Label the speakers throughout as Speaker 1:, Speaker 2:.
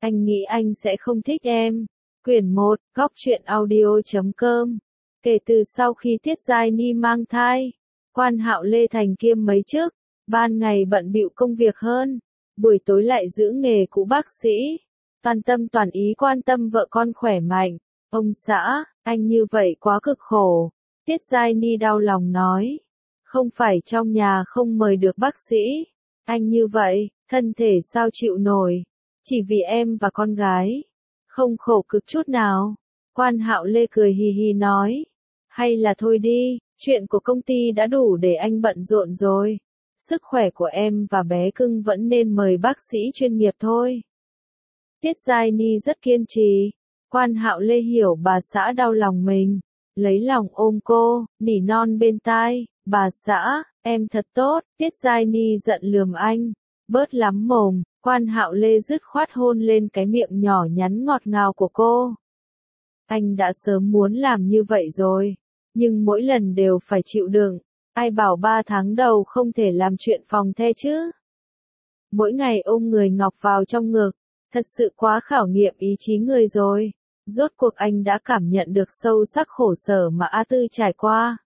Speaker 1: anh nghĩ anh sẽ không thích em. Quyển 1, Góc truyện audio.com. Kể từ sau khi Tiết Giai Ni mang thai, Quan Hạo Lê thành kiêm mấy chức, ban ngày bận bịu công việc hơn, buổi tối lại giữ nghề cũ bác sĩ, toàn tâm toàn ý quan tâm vợ con khỏe mạnh. Ông xã, anh như vậy quá cực khổ. Tiết Giai Ni đau lòng nói. Không phải trong nhà không mời được bác sĩ. Anh như vậy, thân thể sao chịu nổi. Chỉ vì em và con gái. Không khổ cực chút nào. Quan Hạo Lê cười hì hì nói. Hay là thôi đi, chuyện của công ty đã đủ để anh bận rộn rồi. Sức khỏe của em và bé cưng vẫn nên mời bác sĩ chuyên nghiệp thôi. Tiết Giai Ni rất kiên trì. Quan Hạo Lê hiểu bà xã đau lòng mình. Lấy lòng ôm cô, nỉ non bên tai. Bà xã, em thật tốt. Tiết Giai Ni giận lườm anh. Bớt lắm mồm. Quan Hạo Lê dứt khoát hôn lên cái miệng nhỏ nhắn ngọt ngào của cô. Anh đã sớm muốn làm như vậy rồi. Nhưng mỗi lần đều phải chịu đựng. Ai bảo 3 tháng đầu không thể làm chuyện phòng the chứ. Mỗi ngày ôm người Ngọc vào trong ngực. Thật sự quá khảo nghiệm ý chí người rồi. Rốt cuộc anh đã cảm nhận được sâu sắc khổ sở mà A Tư trải qua.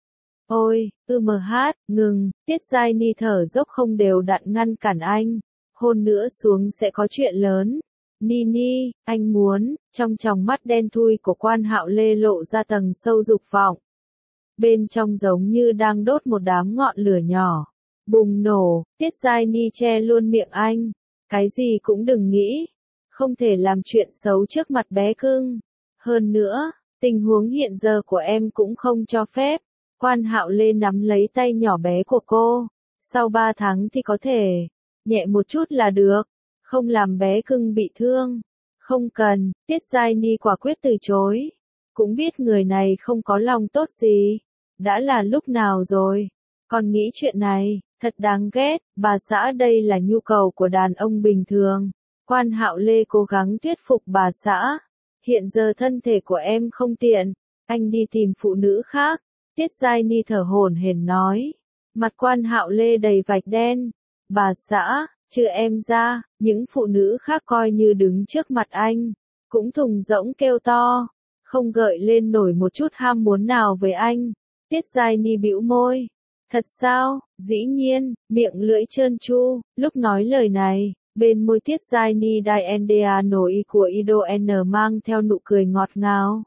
Speaker 1: Ôi, ngừng, Tiết Giai Ni thở dốc không đều đặn ngăn cản anh. Hôn nữa xuống sẽ có chuyện lớn. Ni, anh muốn, trong tròng mắt đen thui của Quan Hạo Lê lộ ra tầng sâu dục vọng. Bên trong giống như đang đốt một đám ngọn lửa nhỏ. Bùng nổ, Tiết Giai Ni che luôn miệng anh. Cái gì cũng đừng nghĩ. Không thể làm chuyện xấu trước mặt bé cưng. Hơn nữa, tình huống hiện giờ của em cũng không cho phép. Quan Hạo Lê nắm lấy tay nhỏ bé của cô. Sau 3 tháng thì có thể. Nhẹ một chút là được. Không làm bé cưng bị thương. Không cần, Tiết Giai Ni quả quyết từ chối. Cũng biết người này không có lòng tốt gì. Đã là lúc nào rồi. Còn nghĩ chuyện này, thật đáng ghét. Bà xã đây là nhu cầu của đàn ông bình thường. Quan Hạo Lê cố gắng thuyết phục bà xã. Hiện giờ thân thể của em không tiện. Anh đi tìm phụ nữ khác. Tiết Giai Ni thở hổn hển nói. Mặt Quan Hạo Lê đầy vạch đen. Bà xã, trừ em ra, những phụ nữ khác coi như đứng trước mặt anh. Cũng thùng rỗng kêu to. Không gợi lên nổi một chút ham muốn nào với anh. Tiết Giai Ni bĩu môi. Thật sao? Dĩ nhiên, miệng lưỡi trơn tru. Lúc nói lời này, bên môi Tiết Giai Ni đai NDA nổi của Ido N mang theo nụ cười ngọt ngào.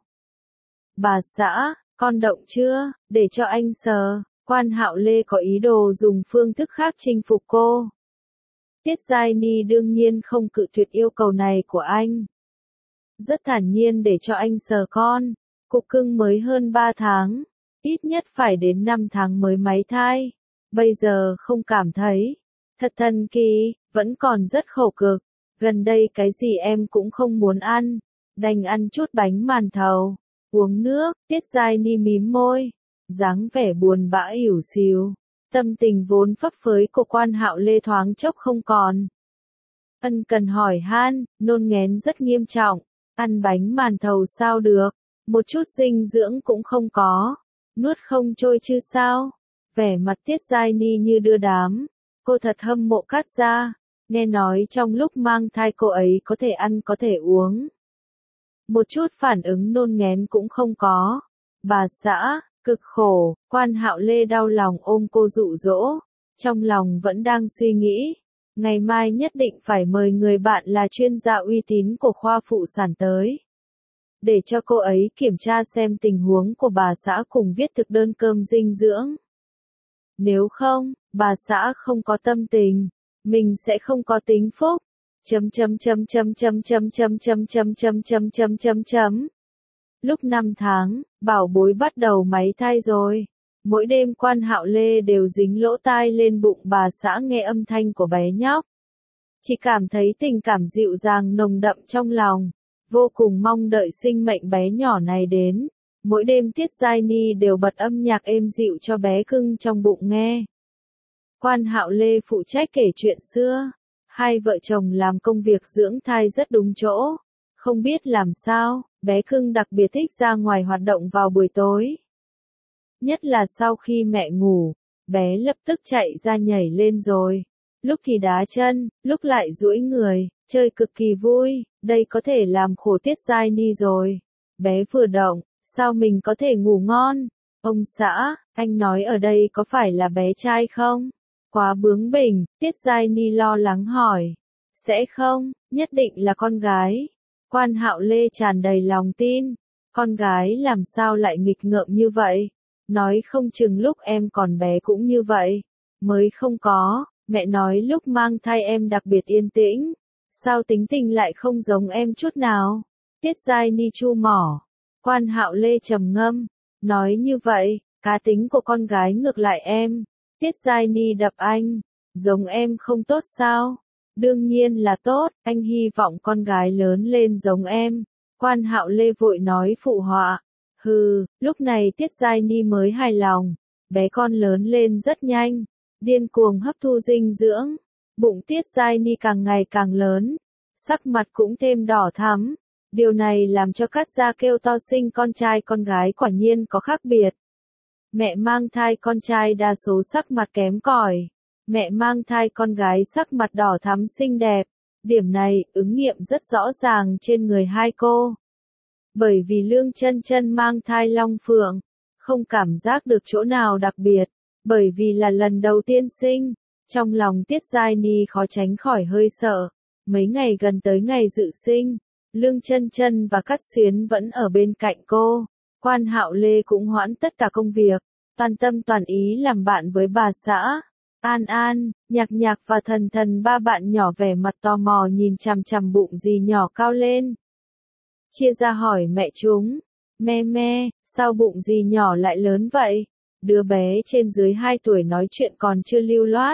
Speaker 1: Bà xã, con động chưa? Để cho anh sờ. Quan Hạo Lê có ý đồ dùng phương thức khác chinh phục cô. Tiết Giai Ni đương nhiên không cự tuyệt yêu cầu này của anh. Rất thản nhiên để cho anh sờ con. Cục cưng mới hơn 3 tháng. Ít nhất phải đến 5 tháng mới máy thai. Bây giờ không cảm thấy. Thật thần kỳ, vẫn còn rất khổ cực. Gần đây cái gì em cũng không muốn ăn. Đành ăn chút bánh màn thầu. Uống nước, Tiết Giai Ni mím môi. Dáng vẻ buồn bã ỉu xìu. Tâm tình vốn phấp phới của Quan Hạo Lê thoáng chốc không còn. Ân cần hỏi han, nôn nghén rất nghiêm trọng. Ăn bánh màn thầu sao được. Một chút dinh dưỡng cũng không có. Nuốt không trôi chứ sao? Vẻ mặt Tiết Giai Ni như đưa đám. Cô thật hâm mộ Cát Gia. Nghe nói trong lúc mang thai cô ấy có thể ăn có thể uống. Một chút phản ứng nôn nghén cũng không có. Bà xã, cực khổ. Quan Hạo Lê đau lòng ôm cô dụ dỗ. Trong lòng vẫn đang suy nghĩ. Ngày mai nhất định phải mời người bạn là chuyên gia uy tín của khoa phụ sản tới. Để cho cô ấy kiểm tra xem tình huống của bà xã cùng viết thực đơn cơm dinh dưỡng. Nếu không, bà xã không có tâm tình, mình sẽ không có tính phúc. Lúc 5 tháng, bảo bối bắt đầu máy thai rồi. Mỗi đêm Quan Hạo Lê đều dính lỗ tai lên bụng bà xã nghe âm thanh của bé nhóc. Chỉ cảm thấy tình cảm dịu dàng nồng đậm trong lòng. Vô cùng mong đợi sinh mệnh bé nhỏ này đến. Mỗi đêm Tiết Giai Ni đều bật âm nhạc êm dịu cho bé cưng trong bụng nghe. Quan Hạo Lê phụ trách kể chuyện xưa. Hai vợ chồng làm công việc dưỡng thai rất đúng chỗ. Không biết làm sao, bé cưng đặc biệt thích ra ngoài hoạt động vào buổi tối. Nhất là sau khi mẹ ngủ, bé lập tức chạy ra nhảy lên rồi. lúc thì đá chân, lúc lại duỗi người, chơi cực kỳ vui, đây có thể làm khổ Tiết Giai Ni rồi. Bé vừa động, sao mình có thể ngủ ngon? Ông xã, anh nói ở đây có phải là bé trai không? Quá bướng bỉnh, Tiết Giai Ni lo lắng hỏi. Sẽ không, nhất định là con gái. Quan Hạo Lê tràn đầy lòng tin. Con gái làm sao lại nghịch ngợm như vậy? Nói không chừng lúc em còn bé cũng như vậy. Mới không có, mẹ nói lúc mang thai em đặc biệt yên tĩnh. Sao tính tình lại không giống em chút nào? Tiết Giai Ni chu mỏ. Quan Hạo Lê trầm ngâm. Nói như vậy, cá tính của con gái ngược lại em. Tiết Giai Ni đập anh. Giống em không tốt sao? Đương nhiên là tốt, anh hy vọng con gái lớn lên giống em. Quan Hạo Lê vội nói phụ họa. Hừ, lúc này Tiết Giai Ni mới hài lòng. Bé con lớn lên rất nhanh, điên cuồng hấp thu dinh dưỡng. Bụng Tiết Giai Ni càng ngày càng lớn, sắc mặt cũng thêm đỏ thắm. Điều này làm cho Cát Gia kêu to sinh con trai con gái quả nhiên có khác biệt. Mẹ mang thai con trai đa số sắc mặt kém cỏi. Mẹ mang thai con gái sắc mặt đỏ thắm xinh đẹp. Điểm này ứng nghiệm rất rõ ràng trên người hai cô. Bởi vì Lương Chân Chân mang thai Long Phượng, không cảm giác được chỗ nào đặc biệt, bởi vì là lần đầu tiên sinh, trong lòng Tiết Giai Ni khó tránh khỏi hơi sợ. Mấy ngày gần tới ngày dự sinh, Lương Chân Chân và Cát Xuyến vẫn ở bên cạnh cô. Quan Hạo Lê cũng hoãn tất cả công việc, toàn tâm toàn ý làm bạn với bà xã. An An, Nhạc Nhạc và Thần Thần ba bạn nhỏ vẻ mặt tò mò nhìn chằm chằm bụng dì nhỏ cao lên. Chia ra hỏi mẹ chúng, me me, sao bụng dì nhỏ lại lớn vậy? Đứa bé trên dưới 2 tuổi nói chuyện còn chưa lưu loát,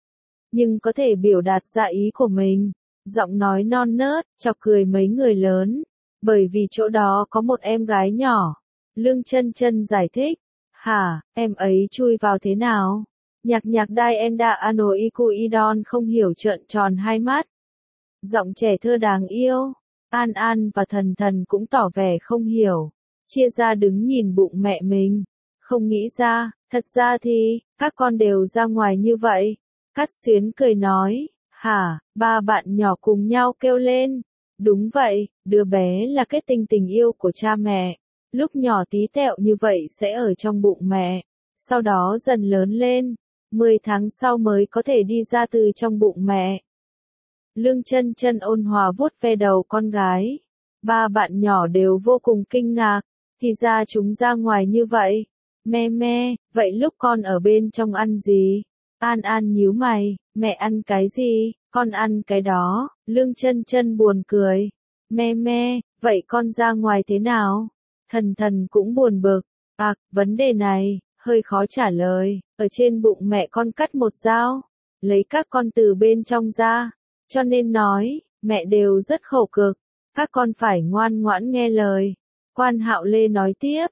Speaker 1: nhưng có thể biểu đạt ra ý của mình. Giọng nói non nớt, chọc cười mấy người lớn, bởi vì chỗ đó có một em gái nhỏ. Lương Chân Chân giải thích, hả, em ấy chui vào thế nào? Nhạc Nhạc Dienda Ano Ikuidon không hiểu trợn tròn hai mắt. Giọng trẻ thơ đáng yêu. An An và Thần Thần cũng tỏ vẻ không hiểu. Chia ra đứng nhìn bụng mẹ mình. Không nghĩ ra, thật ra thì, các con đều ra ngoài như vậy. Cát Xuyến cười nói, hả, ba bạn nhỏ cùng nhau kêu lên. Đúng vậy, đứa bé là kết tinh tình yêu của cha mẹ. Lúc nhỏ tí tẹo như vậy sẽ ở trong bụng mẹ. Sau đó dần lớn lên. 10 tháng sau mới có thể đi ra từ trong bụng mẹ. Lương Chân Chân ôn hòa vuốt ve đầu con gái. Ba bạn nhỏ đều vô cùng kinh ngạc. Thì ra chúng ra ngoài như vậy. Me me, vậy lúc con ở bên trong ăn gì? An An nhíu mày, mẹ ăn cái gì? Con ăn cái đó. Lương Chân Chân buồn cười. Me me, vậy con ra ngoài thế nào? Thần Thần cũng buồn bực. Vấn đề này hơi khó trả lời. Ở trên bụng mẹ con cắt một dao, lấy các con từ bên trong ra. Cho nên nói, mẹ đều rất khổ cực. Các con phải ngoan ngoãn nghe lời. Quan Hạo Lê nói tiếp.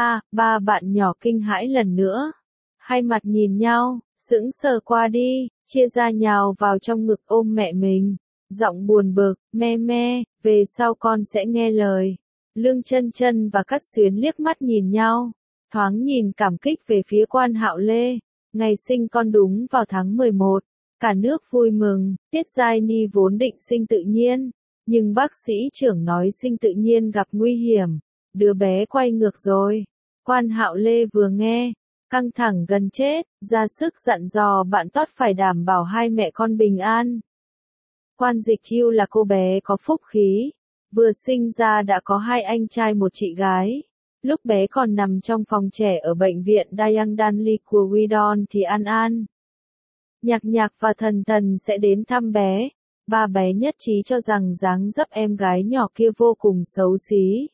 Speaker 1: Ba bạn nhỏ kinh hãi lần nữa. Hai mặt nhìn nhau, sững sờ qua đi, chia ra nhào vào trong ngực ôm mẹ mình. Giọng buồn bực, me me, về sau con sẽ nghe lời. Lương Chân Chân và Cát Xuyến liếc mắt nhìn nhau. Thoáng nhìn cảm kích về phía Quan Hạo Lê. Ngày sinh con đúng vào tháng 11. Cả nước vui mừng, Tiết Giai Ni vốn định sinh tự nhiên. Nhưng bác sĩ trưởng nói sinh tự nhiên gặp nguy hiểm. Đứa bé quay ngược rồi. Quan Hạo Lê vừa nghe, căng thẳng gần chết, ra sức dặn dò bạn tốt phải đảm bảo hai mẹ con bình an. Quan Dịch Chiêu là cô bé có phúc khí. Vừa sinh ra đã có 2 anh trai một chị gái. Lúc bé còn nằm trong phòng trẻ ở bệnh viện Dayang Danli của Widon thì An An, Nhạc Nhạc và Thần Thần sẽ đến thăm bé. Ba bé nhất trí cho rằng dáng dấp em gái nhỏ kia vô cùng xấu xí.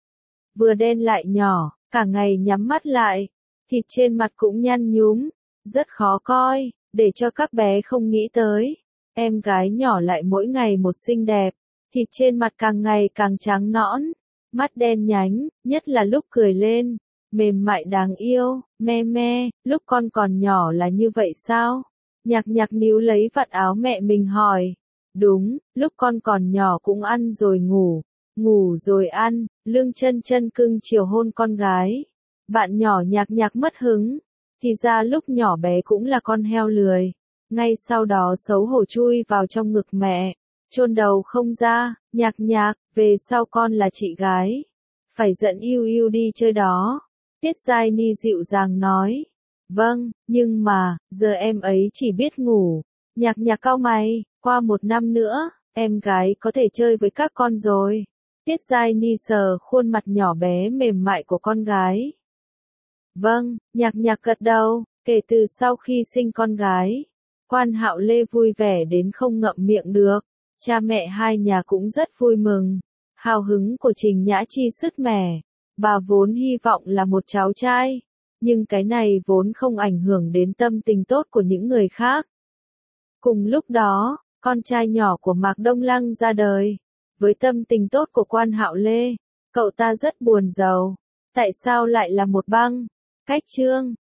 Speaker 1: Vừa đen lại nhỏ, cả ngày nhắm mắt lại, thịt trên mặt cũng nhăn nhúm, rất khó coi, để cho các bé không nghĩ tới. Em gái nhỏ lại mỗi ngày một xinh đẹp, thịt trên mặt càng ngày càng trắng nõn, mắt đen nhánh, nhất là lúc cười lên, mềm mại đáng yêu, me me, lúc con còn nhỏ là như vậy sao? Nhạc Nhạc níu lấy vạt áo mẹ mình hỏi. Đúng, lúc con còn nhỏ cũng ăn rồi ngủ, ngủ rồi ăn. Lương Chân Chân cưng chiều hôn con gái. Bạn nhỏ Nhạc Nhạc mất hứng. Thì ra lúc nhỏ bé cũng là con heo lười. Ngay sau đó xấu hổ chui vào trong ngực mẹ, chôn đầu không ra, nhạc nhạc, về sau con là chị gái. Phải dẫn yêu yêu đi chơi đó. Tiết Giai Ni dịu dàng nói. Vâng, nhưng mà, giờ em ấy chỉ biết ngủ. Nhạc nhạc cau mày, qua 1 năm nữa, em gái có thể chơi với các con rồi. Tiết Giai Ni sờ khuôn mặt nhỏ bé mềm mại của con gái. Vâng, nhạc nhạc gật đầu, kể từ sau khi sinh con gái, Quan Hạo Lê vui vẻ đến không ngậm miệng được. Cha mẹ hai nhà cũng rất vui mừng. Hào hứng của Trình Nhã Chi sứt mẻ. Bà vốn hy vọng là một cháu trai, nhưng cái này vốn không ảnh hưởng đến tâm tình tốt của những người khác. Cùng lúc đó, con trai nhỏ của Mạc Đông Lăng ra đời. Với tâm tình tốt của Quan Hạo Lê, cậu ta rất buồn rầu. Tại sao lại là một băng? Cách chương